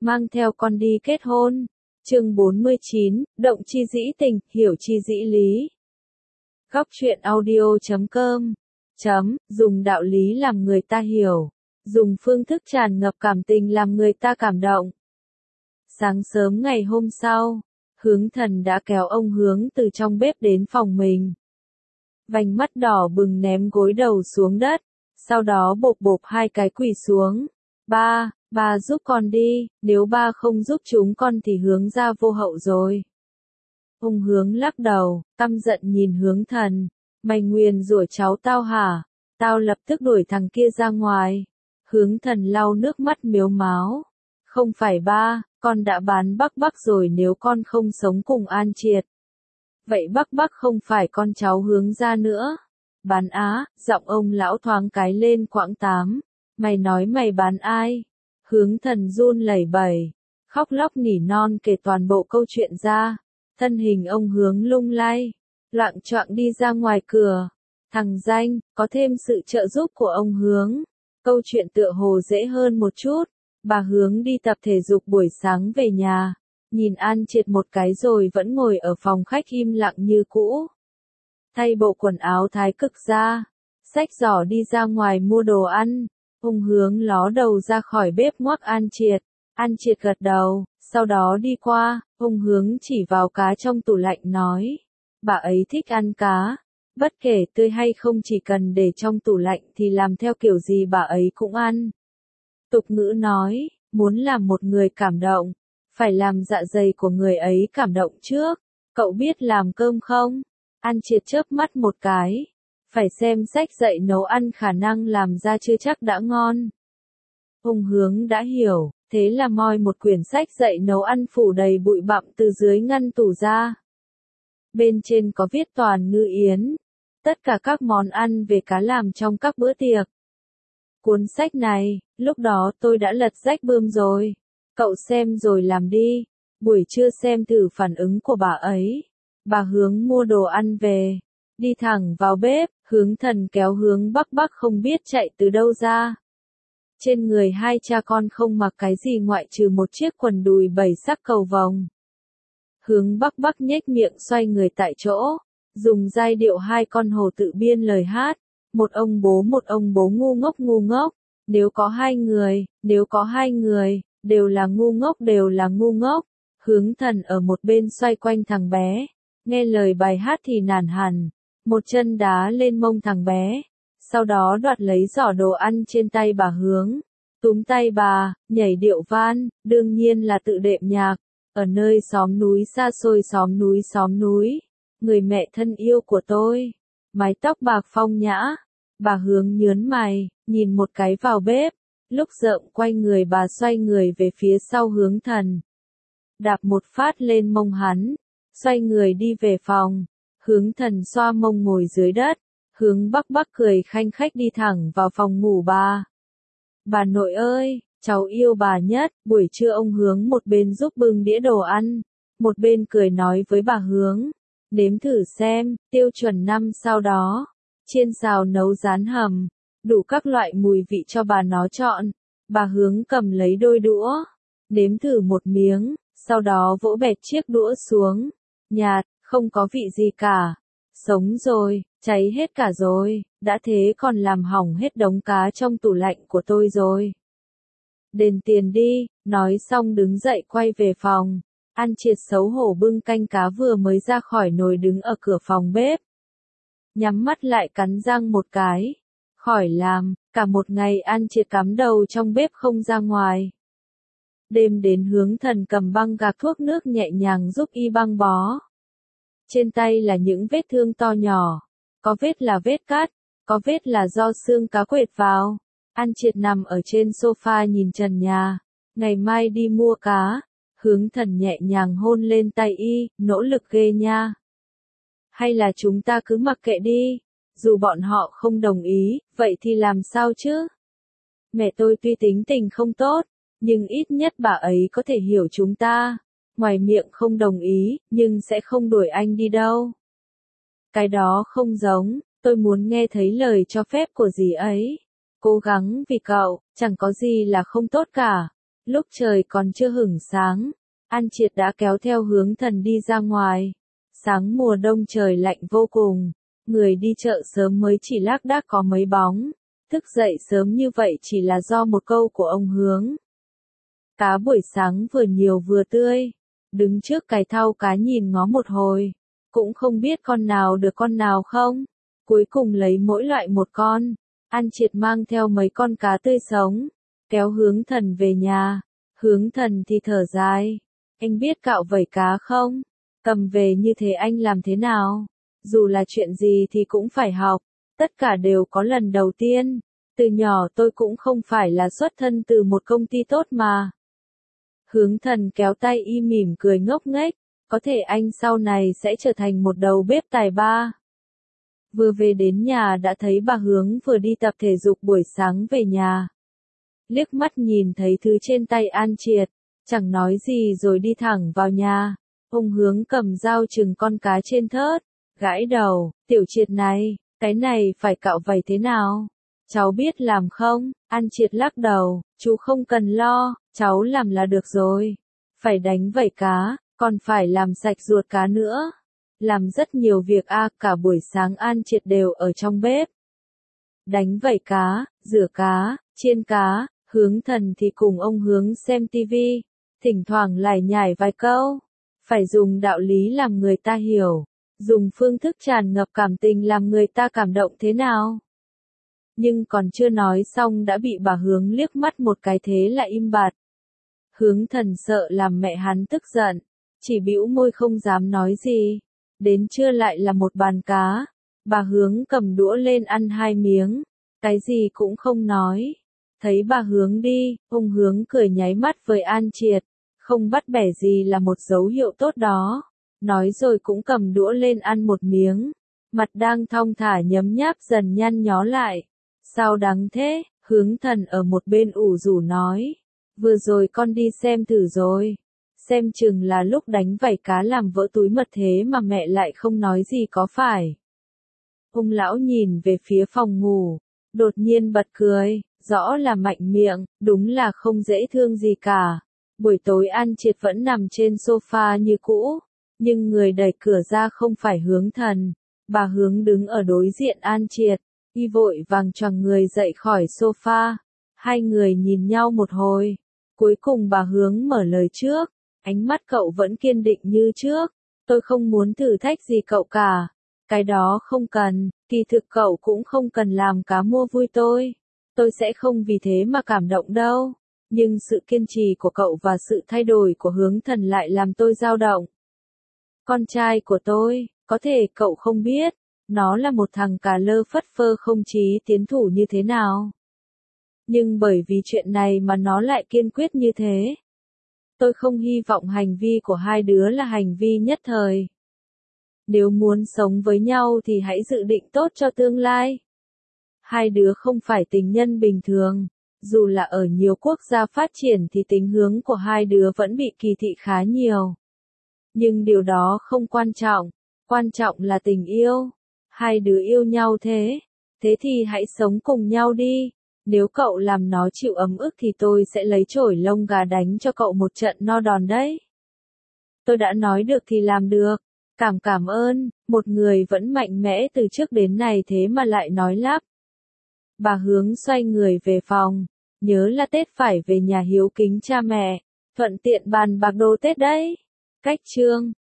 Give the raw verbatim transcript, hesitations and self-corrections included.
mang theo con đi kết hôn. Chương bốn mươi chín, động chi dĩ tình, hiểu chi dĩ lý. Góc truyện audio chấm com chấm, dùng đạo lý làm người ta hiểu, dùng phương thức tràn ngập cảm tình làm người ta cảm động. Sáng sớm ngày hôm sau, Hướng Thần đã kéo ông Hướng từ trong bếp đến phòng mình. Vành mắt đỏ bừng ném gối đầu xuống đất, sau đó bộp bộp hai cái quỳ xuống. Ba, ba giúp con đi, nếu ba không giúp chúng con thì Hướng gia vô hậu rồi. Ông Hướng lắc đầu, căm giận nhìn Hướng Thần, mày nguyền rủa cháu tao hả? Tao lập tức đuổi thằng kia ra ngoài. Hướng Thần lau nước mắt mếu máo. Không phải ba, con đã bán Bắc Bắc rồi nếu con không sống cùng An Triệt. Vậy Bắc Bắc không phải con cháu Hướng gia nữa. Bán á, giọng ông lão thoáng cái lên quãng tám. Mày nói mày bán ai? Hướng Thần run lẩy bẩy, khóc lóc nỉ non kể toàn bộ câu chuyện ra. Thân hình ông Hướng lung lay, loạng choạng đi ra ngoài cửa. Thằng danh, có thêm sự trợ giúp của ông Hướng. Câu chuyện tựa hồ dễ hơn một chút. Bà Hướng đi tập thể dục buổi sáng về nhà, nhìn An Triệt một cái rồi vẫn ngồi ở phòng khách im lặng như cũ. Thay bộ quần áo thái cực ra, xách giỏ đi ra ngoài mua đồ ăn. Ông Hướng ló đầu ra khỏi bếp ngoắc An Triệt. An Triệt gật đầu, sau đó đi qua, ông Hướng chỉ vào cá trong tủ lạnh nói. Bà ấy thích ăn cá, bất kể tươi hay không chỉ cần để trong tủ lạnh thì làm theo kiểu gì bà ấy cũng ăn. Tục ngữ nói, muốn làm một người cảm động, phải làm dạ dày của người ấy cảm động trước. Cậu biết làm cơm không? An Triệt chớp mắt một cái. Phải xem sách dạy nấu ăn khả năng làm ra chưa chắc đã ngon. Ông Hướng đã hiểu, thế là moi một quyển sách dạy nấu ăn phủ đầy bụi bặm từ dưới ngăn tủ ra. Bên trên có viết toàn ngữ yến, tất cả các món ăn về cá làm trong các bữa tiệc. Cuốn sách này, lúc đó tôi đã lật rách bươm rồi. Cậu xem rồi làm đi. Buổi trưa xem thử phản ứng của bà ấy. Bà Hướng mua đồ ăn về, đi thẳng vào bếp. Hướng Thần kéo Hướng Bắc Bắc không biết chạy từ đâu ra. Trên người hai cha con không mặc cái gì ngoại trừ một chiếc quần đùi bảy sắc cầu vồng. Hướng Bắc Bắc nhếch miệng xoay người tại chỗ, dùng giai điệu hai con hổ tự biên lời hát. Một ông bố một ông bố ngu ngốc ngu ngốc, nếu có hai người, nếu có hai người, đều là ngu ngốc đều là ngu ngốc. Hướng Thần ở một bên xoay quanh thằng bé, nghe lời bài hát thì nản hẳn, một chân đá lên mông thằng bé, sau đó đoạt lấy giỏ đồ ăn trên tay bà Hướng, túm tay bà, nhảy điệu van, đương nhiên là tự đệm nhạc, ở nơi xóm núi xa xôi xóm núi xóm núi, người mẹ thân yêu của tôi. Mái tóc bạc phong nhã, bà Hướng nhớn mày, nhìn một cái vào bếp, lúc rợm quay người bà xoay người về phía sau Hướng Thần. Đạp một phát lên mông hắn, xoay người đi về phòng, Hướng Thần xoa mông ngồi dưới đất, Hướng Bắc Bắc cười khanh khách đi thẳng vào phòng ngủ bà. Bà nội ơi, cháu yêu bà nhất. Buổi trưa ông Hướng một bên giúp bưng đĩa đồ ăn, một bên cười nói với bà Hướng. Nếm thử xem, tiêu chuẩn năm sau đó. Chiên xào nấu rán hầm, đủ các loại mùi vị cho bà nó chọn. Bà Hướng cầm lấy đôi đũa, nếm thử một miếng, sau đó vỗ bẹt chiếc đũa xuống. Nhạt, không có vị gì cả. Sống rồi, cháy hết cả rồi, đã thế còn làm hỏng hết đống cá trong tủ lạnh của tôi rồi. Đền tiền đi, nói xong đứng dậy quay về phòng. An Triệt xấu hổ bưng canh cá vừa mới ra khỏi nồi đứng ở cửa phòng bếp. Nhắm mắt lại cắn răng một cái. Khỏi làm, cả một ngày An Triệt cắm đầu trong bếp không ra ngoài. Đêm đến Hướng Thần cầm băng gạc thuốc nước nhẹ nhàng giúp y băng bó. Trên tay là những vết thương to nhỏ, có vết là vết cắt, có vết là do xương cá quệt vào. An Triệt nằm ở trên sofa nhìn trần nhà, ngày mai đi mua cá. Hướng Thần nhẹ nhàng hôn lên tay y, nỗ lực ghê nha. Hay là chúng ta cứ mặc kệ đi, dù bọn họ không đồng ý, vậy thì làm sao chứ? Mẹ tôi tuy tính tình không tốt, nhưng ít nhất bà ấy có thể hiểu chúng ta. Ngoài miệng không đồng ý, nhưng sẽ không đuổi anh đi đâu. Cái đó không giống, tôi muốn nghe thấy lời cho phép của dì ấy. Cố gắng vì cậu, chẳng có gì là không tốt cả. Lúc trời còn chưa hửng sáng, An Triệt đã kéo theo Hướng Thần đi ra ngoài. Sáng mùa đông trời lạnh vô cùng, người đi chợ sớm mới chỉ lác đác có mấy bóng. Thức dậy sớm như vậy chỉ là do một câu của ông Hướng. Cá buổi sáng vừa nhiều vừa tươi, đứng trước cái thau cá nhìn ngó một hồi, cũng không biết con nào được con nào không. Cuối cùng lấy mỗi loại một con, An Triệt mang theo mấy con cá tươi sống, kéo Hướng Thần về nhà. Hướng Thần thì thở dài, anh biết cạo vẩy cá không? Cầm về như thế anh làm thế nào? Dù là chuyện gì thì cũng phải học, tất cả đều có lần đầu tiên. Từ nhỏ tôi cũng không phải là xuất thân từ một công ty tốt mà. Hướng Thần kéo tay y mỉm cười ngốc nghếch, có thể anh sau này sẽ trở thành một đầu bếp tài ba. Vừa về đến nhà đã thấy bà Hướng vừa đi tập thể dục buổi sáng về nhà. Liếc mắt nhìn thấy thứ trên tay An Triệt, chẳng nói gì rồi đi thẳng vào nhà. Ông Hướng cầm dao chừng con cá trên thớt, gãi đầu, tiểu Triệt này, cái này phải cạo vẩy thế nào? Cháu biết làm không? An Triệt lắc đầu, chú không cần lo, cháu làm là được rồi. Phải đánh vẩy cá, còn phải làm sạch ruột cá nữa. Làm rất nhiều việc a, à, cả buổi sáng An Triệt đều ở trong bếp. Đánh vẩy cá, rửa cá, chiên cá, Hướng Thần thì cùng ông Hướng xem tivi, thỉnh thoảng lải nhải vài câu. Phải dùng đạo lý làm người ta hiểu, dùng phương thức tràn ngập cảm tình làm người ta cảm động thế nào. Nhưng còn chưa nói xong đã bị bà Hướng liếc mắt một cái thế là im bặt. Hướng Thần sợ làm mẹ hắn tức giận, chỉ bĩu môi không dám nói gì. Đến trưa lại là một bàn cá, bà Hướng cầm đũa lên ăn hai miếng, cái gì cũng không nói. Thấy bà Hướng đi, ông Hướng cười nháy mắt với An Triệt, không bắt bẻ gì là một dấu hiệu tốt đó. Nói rồi cũng cầm đũa lên ăn một miếng, mặt đang thong thả nhấm nháp dần nhăn nhó lại. Sao đáng thế? Hướng Thần ở một bên ủ rủ nói. Vừa rồi con đi xem thử rồi. Xem chừng là lúc đánh vảy cá làm vỡ túi mật thế mà mẹ lại không nói gì có phải. Ông lão nhìn về phía phòng ngủ, đột nhiên bật cười, rõ là mạnh miệng, đúng là không dễ thương gì cả. Buổi tối An Triệt vẫn nằm trên sofa như cũ, nhưng người đẩy cửa ra không phải Hướng Thần. Bà Hướng đứng ở đối diện An Triệt, y vội vàng choàng người dậy khỏi sofa. Hai người nhìn nhau một hồi, cuối cùng bà Hướng mở lời trước. Ánh mắt cậu vẫn kiên định như trước. Tôi không muốn thử thách gì cậu cả. Cái đó không cần, kỳ thực cậu cũng không cần làm cá mua vui tôi. Tôi sẽ không vì thế mà cảm động đâu. Nhưng sự kiên trì của cậu và sự thay đổi của Hướng Thần lại làm tôi dao động. Con trai của tôi, có thể cậu không biết, nó là một thằng cà lơ phất phơ không chí tiến thủ như thế nào. Nhưng bởi vì chuyện này mà nó lại kiên quyết như thế. Tôi không hy vọng hành vi của hai đứa là hành vi nhất thời. Nếu muốn sống với nhau thì hãy dự định tốt cho tương lai. Hai đứa không phải tình nhân bình thường. Dù là ở nhiều quốc gia phát triển thì tính hướng của hai đứa vẫn bị kỳ thị khá nhiều. Nhưng điều đó không quan trọng. Quan trọng là tình yêu. Hai đứa yêu nhau thế. Thế thì hãy sống cùng nhau đi. Nếu cậu làm nó chịu ấm ức thì tôi sẽ lấy chổi lông gà đánh cho cậu một trận no đòn đấy. Tôi đã nói được thì làm được. Cảm cảm ơn, một người vẫn mạnh mẽ từ trước đến nay thế mà lại nói lắp. Bà Hướng xoay người về phòng. Nhớ là Tết phải về nhà hiếu kính cha mẹ. Thuận tiện bàn bạc đồ Tết đấy. Cách chương.